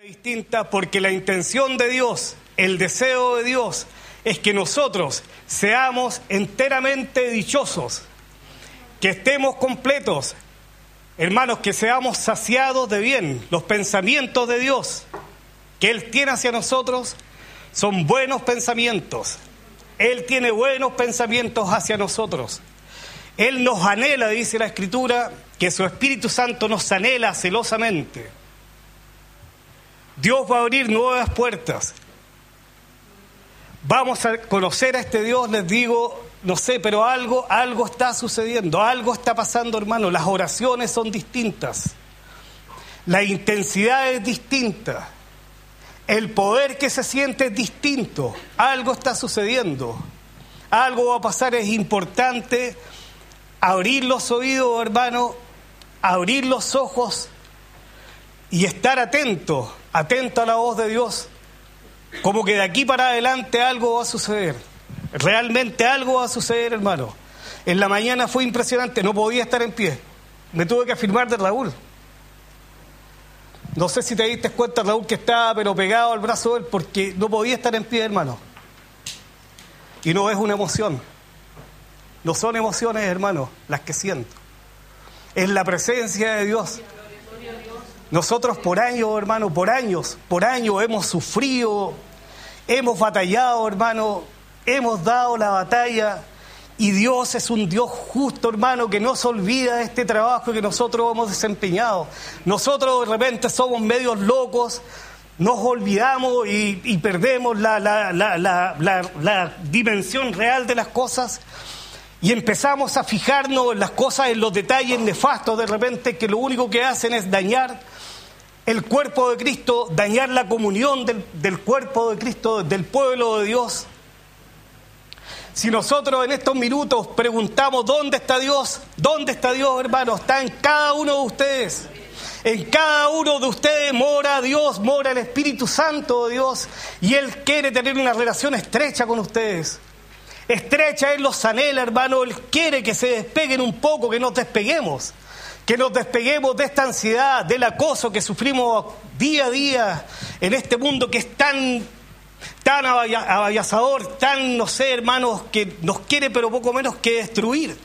Distinta porque la intención de Dios, el deseo de Dios, es que nosotros seamos enteramente dichosos, que estemos completos, hermanos, que seamos saciados de bien. Los pensamientos de Dios que Él tiene hacia nosotros son buenos pensamientos. Él tiene buenos pensamientos hacia nosotros. Él nos anhela, dice la Escritura, que su Espíritu Santo nos anhela celosamente. Dios va a abrir nuevas puertas. Vamos a conocer a este Dios, les digo, no sé, pero algo está sucediendo, algo está pasando, hermano. Las oraciones son distintas, la intensidad es distinta, el poder que se siente es distinto, algo está sucediendo, algo va a pasar. Es importante abrir los oídos, hermano, abrir los ojos y estar atento a la voz de Dios, como que de aquí para adelante algo va a suceder, realmente algo va a suceder, hermano. En la mañana fue impresionante, no podía estar en pie, me tuve que afirmar de Raúl. No sé si te diste cuenta, Raúl, que estaba pero pegado al brazo de él, porque no podía estar en pie, hermano. Y no es una emoción, no son emociones, hermano, las que siento, es la presencia de Dios. Nosotros por años, hermano, por años hemos sufrido, hemos batallado, hermano, hemos dado la batalla, y Dios es un Dios justo, hermano, que no se olvida de este trabajo que nosotros hemos desempeñado. Nosotros de repente somos medios locos, nos olvidamos y perdemos la dimensión real de las cosas, y empezamos a fijarnos en las cosas, en los detalles nefastos de repente, que lo único que hacen es dañar el cuerpo de Cristo, dañar la comunión del cuerpo de Cristo, del pueblo de Dios. Si nosotros en estos minutos preguntamos ¿dónde está Dios? ¿Dónde está Dios, hermano? Está en cada uno de ustedes. En cada uno de ustedes mora Dios, mora el Espíritu Santo de Dios, y Él quiere tener una relación estrecha con ustedes. Estrecha, Él los anhela, hermano. Él quiere que se despeguen un poco, que nos despeguemos de esta ansiedad, del acoso que sufrimos día a día en este mundo que es tan avallazador, tan, no sé, hermanos, que nos quiere pero poco menos que destruir.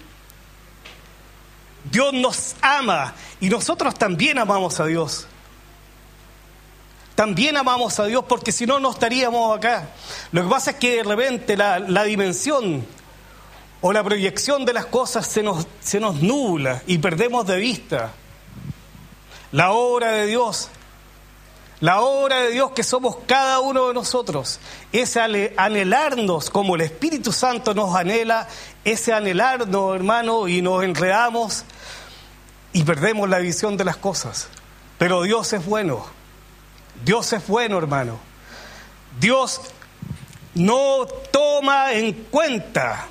Dios nos ama y nosotros también amamos a Dios. También amamos a Dios, porque si no, no estaríamos acá. Lo que pasa es que de repente la dimensión o la proyección de las cosas se nos nubla y perdemos de vista la obra de Dios. La obra de Dios que somos cada uno de nosotros. Ese anhelarnos como el Espíritu Santo nos anhela, ese anhelarnos, hermano, y nos enredamos y perdemos la visión de las cosas. Pero Dios es bueno. Dios es bueno, hermano. Dios no toma en cuenta,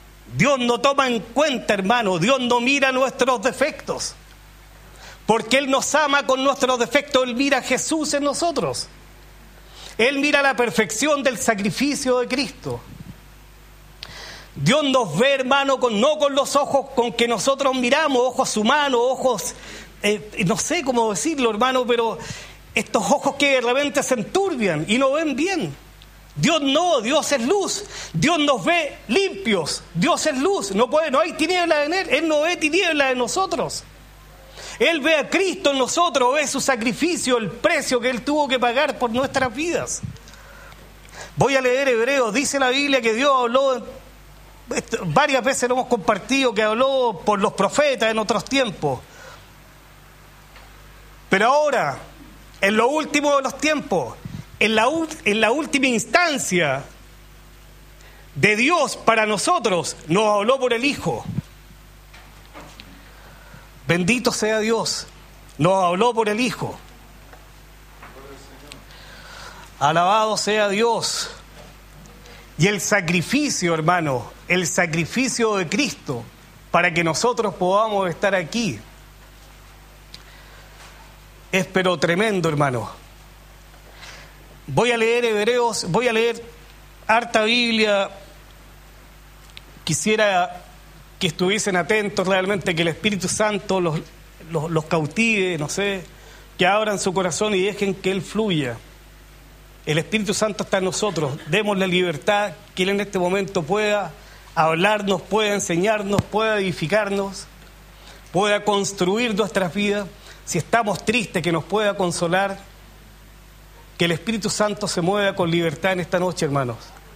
hermano. Dios no mira nuestros defectos, porque Él nos ama con nuestros defectos. Él mira a Jesús en nosotros. Él mira la perfección del sacrificio de Cristo. Dios nos ve, hermano, no con los ojos con que nosotros miramos, ojos humanos, ojos, no sé cómo decirlo, hermano, pero estos ojos que de repente se enturbian y no ven bien. Dios no, Dios es luz. Dios nos ve limpios. Dios es luz. No hay tinieblas en Él. Él no ve tinieblas en nosotros. Él ve a Cristo en nosotros, ve su sacrificio, el precio que Él tuvo que pagar por nuestras vidas. Voy a leer Hebreos. Dice la Biblia que Dios habló, varias veces lo hemos compartido, que habló por los profetas en otros tiempos. Pero ahora, en lo último de los tiempos, en la última instancia de Dios para nosotros, nos habló por el Hijo. Bendito sea Dios, nos habló por el Hijo. Alabado sea Dios. Y el sacrificio, hermano, el sacrificio de Cristo para que nosotros podamos estar aquí es pero tremendo, hermano. Voy a leer Hebreos, voy a leer harta Biblia. Quisiera que estuviesen atentos realmente, que el Espíritu Santo los cautive, no sé, que abran su corazón y dejen que Él fluya. El Espíritu Santo está en nosotros. Démosle libertad, que Él en este momento pueda hablarnos, pueda enseñarnos, pueda edificarnos, pueda construir nuestras vidas. Si estamos tristes, que nos pueda consolar. Que el Espíritu Santo se mueva con libertad en esta noche, hermanos.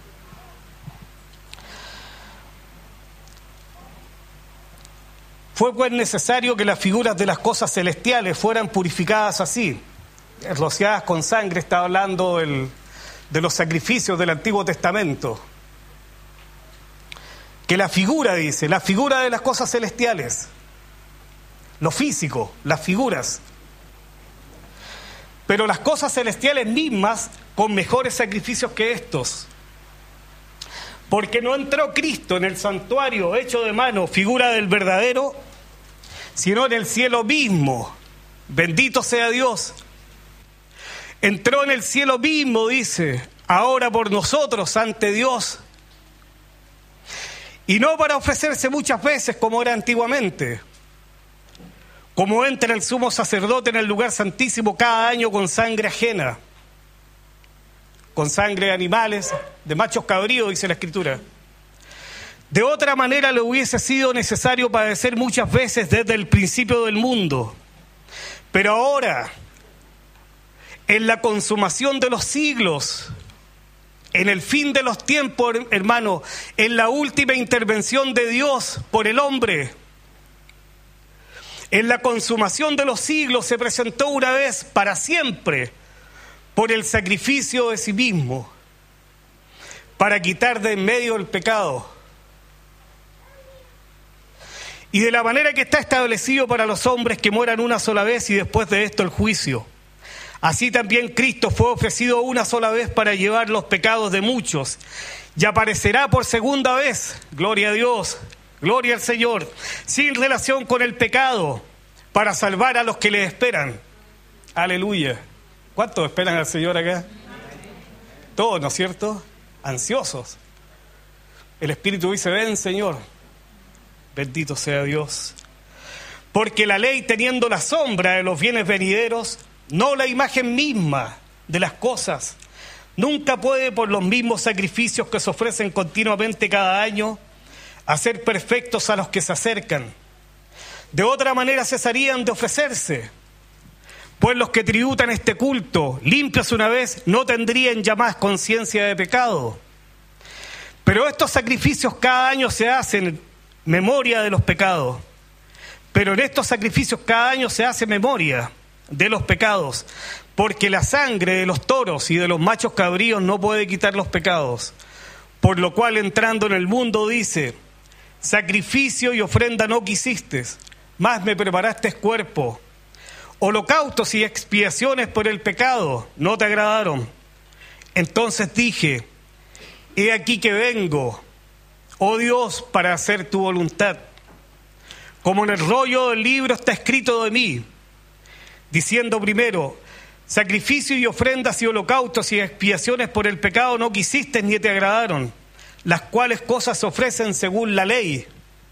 Fue pues necesario que las figuras de las cosas celestiales fueran purificadas así, rociadas con sangre. Está hablando de los sacrificios del Antiguo Testamento. Que la figura, dice, la figura de las cosas celestiales, lo físico, las figuras. Pero las cosas celestiales mismas con mejores sacrificios que estos. Porque no entró Cristo en el santuario hecho de mano, figura del verdadero, sino en el cielo mismo. Bendito sea Dios. Entró en el cielo mismo, dice, ahora por nosotros ante Dios. Y no para ofrecerse muchas veces como era antiguamente, como entra el sumo sacerdote en el lugar santísimo cada año con sangre ajena, con sangre de animales, de machos cabríos, dice la Escritura. De otra manera le hubiese sido necesario padecer muchas veces desde el principio del mundo. Pero ahora, en la consumación de los siglos, en el fin de los tiempos, hermano, en la última intervención de Dios por el hombre, en la consumación de los siglos se presentó una vez para siempre por el sacrificio de sí mismo, para quitar de en medio el pecado. Y de la manera que está establecido para los hombres que mueran una sola vez y después de esto el juicio. Así también Cristo fue ofrecido una sola vez para llevar los pecados de muchos, y aparecerá por segunda vez, gloria a Dios, gloria al Señor, sin relación con el pecado, para salvar a los que le esperan. Aleluya. ¿Cuántos esperan al Señor acá? Todos, ¿no es cierto? Ansiosos. El Espíritu dice, ven, Señor. Bendito sea Dios. Porque la ley, teniendo la sombra de los bienes venideros, no la imagen misma de las cosas, nunca puede, por los mismos sacrificios que se ofrecen continuamente cada año, hacer perfectos a los que se acercan. De otra manera cesarían de ofrecerse, pues los que tributan este culto, limpios una vez, no tendrían ya más conciencia de pecado. Pero estos sacrificios cada año se hacen memoria de los pecados. Pero en estos sacrificios cada año se hace memoria de los pecados, porque la sangre de los toros y de los machos cabríos no puede quitar los pecados. Por lo cual, entrando en el mundo, dice, sacrificio y ofrenda no quisiste, mas me preparaste cuerpo. Holocaustos y expiaciones por el pecado no te agradaron. Entonces dije, he aquí que vengo, oh Dios, para hacer tu voluntad. Como en el rollo del libro está escrito de mí, diciendo primero, sacrificio y ofrendas y holocaustos y expiaciones por el pecado no quisiste ni te agradaron, las cuales cosas se ofrecen según la ley.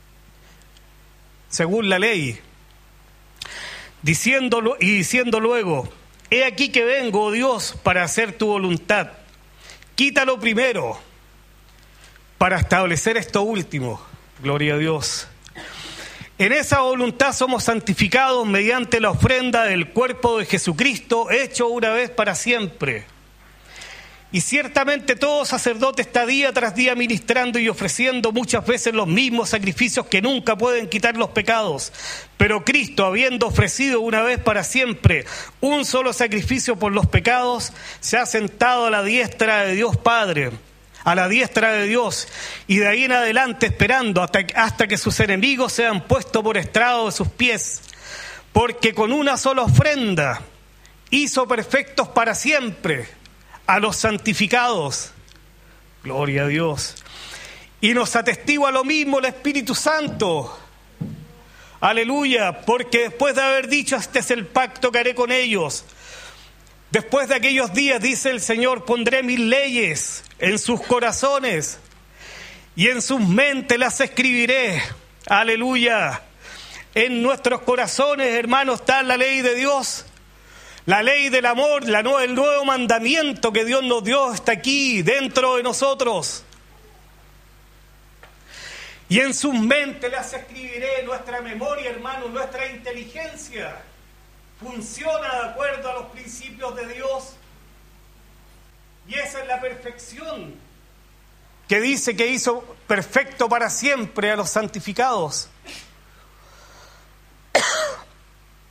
Según la ley. Diciendo luego, he aquí que vengo, oh Dios, para hacer tu voluntad. Quítalo primero, para establecer esto último. Gloria a Dios. En esa voluntad somos santificados mediante la ofrenda del cuerpo de Jesucristo, hecho una vez para siempre. Y ciertamente todo sacerdote está día tras día ministrando y ofreciendo muchas veces los mismos sacrificios que nunca pueden quitar los pecados. Pero Cristo, habiendo ofrecido una vez para siempre un solo sacrificio por los pecados, se ha sentado a la diestra de Dios Padre, a la diestra de Dios, y de ahí en adelante esperando hasta que sus enemigos sean puestos por estrado de sus pies. Porque con una sola ofrenda hizo perfectos para siempre a los santificados. Gloria a Dios. Y nos atestigua lo mismo el Espíritu Santo. Aleluya. Porque después de haber dicho, este es el pacto que haré con ellos, después de aquellos días, dice el Señor, pondré mis leyes en sus corazones y en sus mentes las escribiré. Aleluya. En nuestros corazones, hermanos, está la ley de Dios. La ley del amor, el nuevo mandamiento que Dios nos dio está aquí, dentro de nosotros. Y en sus mentes las escribiré. Nuestra memoria, hermanos, nuestra inteligencia funciona de acuerdo a los principios de Dios. Y esa es la perfección que dice que hizo perfecto para siempre a los santificados.